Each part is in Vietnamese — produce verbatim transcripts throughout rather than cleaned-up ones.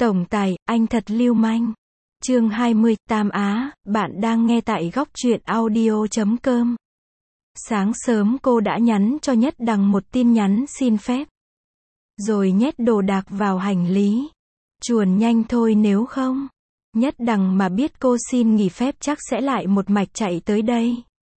Tổng tài, anh thật lưu manh. Chương hai mươi, Tam Á, bạn đang nghe tại góc truyện audio chấm com. Sáng sớm cô đã nhắn cho Nhất Đằng một tin nhắn xin phép. Rồi nhét đồ đạc vào hành lý. Chuồn nhanh thôi nếu không. Nhất Đằng mà biết cô xin nghỉ phép chắc sẽ lại một mạch chạy tới đây.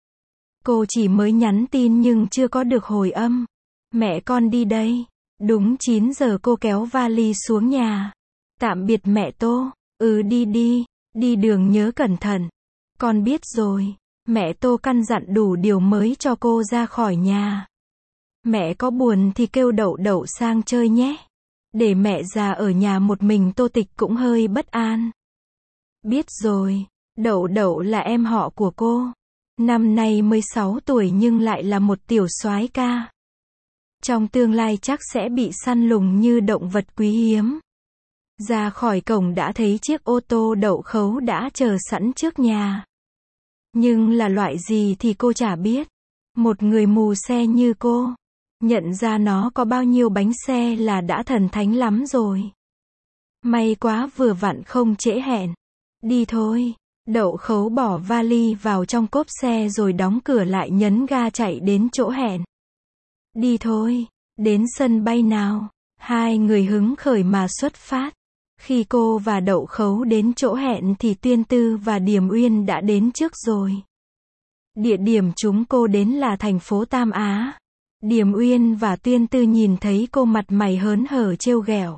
Cô chỉ mới nhắn tin nhưng chưa có được hồi âm. Mẹ con đi đây. Đúng chín giờ cô kéo vali xuống nhà. Tạm biệt mẹ Tô. Ừ đi đi, đi đường nhớ cẩn thận. Con biết rồi. Mẹ Tô căn dặn đủ điều mới cho cô ra khỏi nhà. Mẹ có buồn thì kêu Đậu Đậu sang chơi nhé. Để mẹ già ở nhà một mình Tô Tịch cũng hơi bất an. Biết rồi, Đậu Đậu là em họ của cô. Năm nay mới sáu tuổi nhưng lại là một tiểu soái ca. Trong tương lai chắc sẽ bị săn lùng như động vật quý hiếm. Ra khỏi cổng đã thấy chiếc ô tô đậu khấu đã chờ sẵn trước nhà. Nhưng là loại gì thì cô chả biết. Một người mù xe như cô, nhận ra nó có bao nhiêu bánh xe là đã thần thánh lắm rồi. May quá vừa vặn không trễ hẹn. Đi thôi. Đậu khấu bỏ vali vào trong cốp xe rồi đóng cửa lại nhấn ga chạy đến chỗ hẹn. Đi thôi. Đến sân bay nào. Hai người hứng khởi mà xuất phát. Khi cô và Đậu Khấu đến chỗ hẹn thì Tuyên Tư và Điềm Uyên đã đến trước rồi. Địa điểm chúng cô đến là thành phố Tam Á. Điềm Uyên và Tuyên Tư nhìn thấy cô mặt mày hớn hở trêu ghẹo.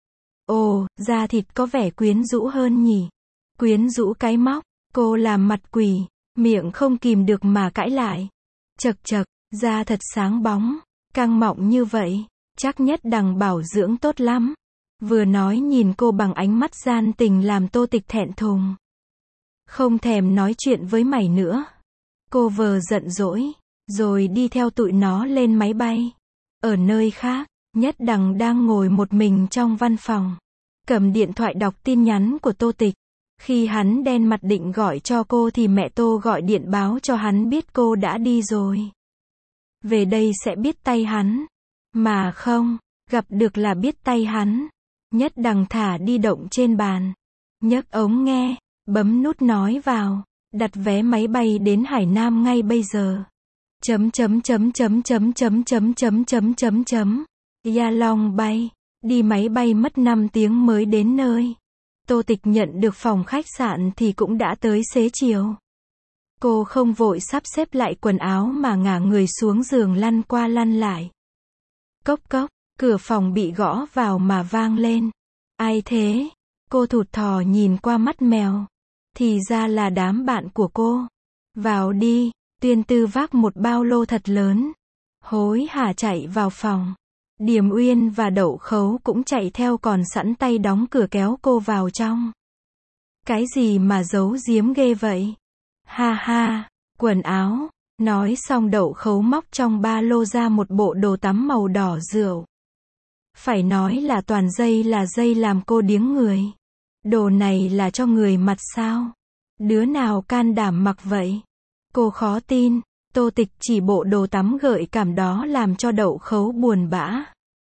Ồ, da thịt có vẻ quyến rũ hơn nhỉ. Quyến rũ cái móc, cô làm mặt quỷ, miệng không kìm được mà cãi lại. Chật chật, da thật sáng bóng, căng mọng như vậy, chắc Nhất Đằng bảo dưỡng tốt lắm. Vừa nói nhìn cô bằng ánh mắt gian tình làm Tô Tịch thẹn thùng. Không thèm nói chuyện với mày nữa. Cô vờ giận dỗi, rồi đi theo tụi nó lên máy bay. Ở nơi khác, Nhất Đằng đang ngồi một mình trong văn phòng. Cầm điện thoại đọc tin nhắn của Tô Tịch. Khi hắn đen mặt định gọi cho cô thì mẹ Tô gọi điện báo cho hắn biết cô đã đi rồi. Về đây sẽ biết tay hắn. Mà không, gặp được là biết tay hắn. Nhất Đằng thả di động trên bàn, nhấc ống nghe, bấm nút nói vào, đặt vé máy bay đến Hải Nam ngay bây giờ. Chấm chấm chấm chấm chấm chấm chấm chấm chấm chấm chấm. Gia Long bay, đi máy bay mất năm tiếng mới đến nơi. Tô Tịch nhận được phòng khách sạn thì cũng đã tới xế chiều. Cô không vội sắp xếp lại quần áo mà ngả người xuống giường lăn qua lăn lại. Cốc cốc. Cửa phòng bị gõ vào mà vang lên. Ai thế? Cô thụt thò nhìn qua mắt mèo. Thì ra là đám bạn của cô. Vào đi. Tuyên Tư vác một bao lô thật lớn. Hối hả chạy vào phòng. Điềm Uyên và Đậu Khấu cũng chạy theo còn sẵn tay đóng cửa kéo cô vào trong. Cái gì mà giấu giếm ghê vậy? Ha ha, quần áo. Nói xong Đậu Khấu móc trong ba lô ra một bộ đồ tắm màu đỏ rượu. Phải nói là toàn dây là dây làm cô điếng người. Đồ này là cho người mặt sao? Đứa nào can đảm mặc vậy? Cô khó tin. Tô Tịch chỉ bộ đồ tắm gợi cảm đó làm cho Đậu Khấu buồn bã.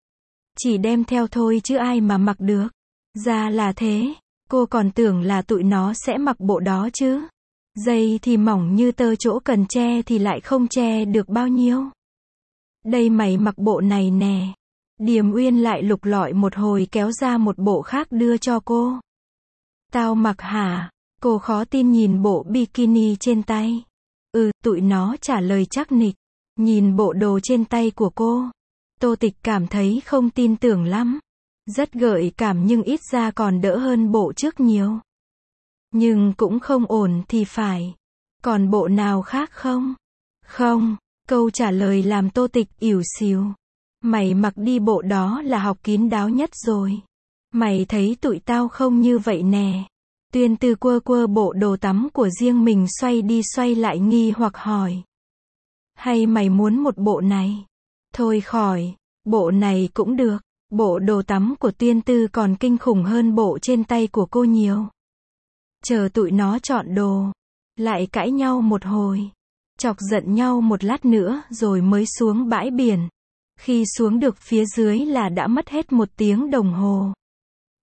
Chỉ đem theo thôi chứ ai mà mặc được. Ra là thế. Cô còn tưởng là tụi nó sẽ mặc bộ đó chứ. Dây thì mỏng như tơ, chỗ cần che thì lại không che được bao nhiêu. Đây mày mặc bộ này nè. Điềm Uyên lại lục lọi một hồi kéo ra một bộ khác đưa cho cô. Tao mặc hả? Cô khó tin nhìn bộ bikini trên tay. Ừ, tụi nó trả lời chắc nịch. Nhìn bộ đồ trên tay của cô. Tô Tịch cảm thấy không tin tưởng lắm. Rất gợi cảm nhưng ít ra còn đỡ hơn bộ trước nhiều. Nhưng cũng không ổn thì phải. Còn bộ nào khác không? Không. Câu trả lời làm Tô Tịch ỉu xìu. Mày mặc đi bộ đó là học kín đáo nhất rồi. Mày thấy tụi tao không như vậy nè. Tuyên Tư quơ quơ bộ đồ tắm của riêng mình xoay đi xoay lại nghi hoặc hỏi. Hay mày muốn một bộ này? Thôi khỏi, bộ này cũng được. Bộ đồ tắm của Tuyên Tư còn kinh khủng hơn bộ trên tay của cô nhiều. Chờ tụi nó chọn đồ. Lại cãi nhau một hồi. Chọc giận nhau một lát nữa rồi mới xuống bãi biển. Khi xuống được phía dưới là đã mất hết một tiếng đồng hồ.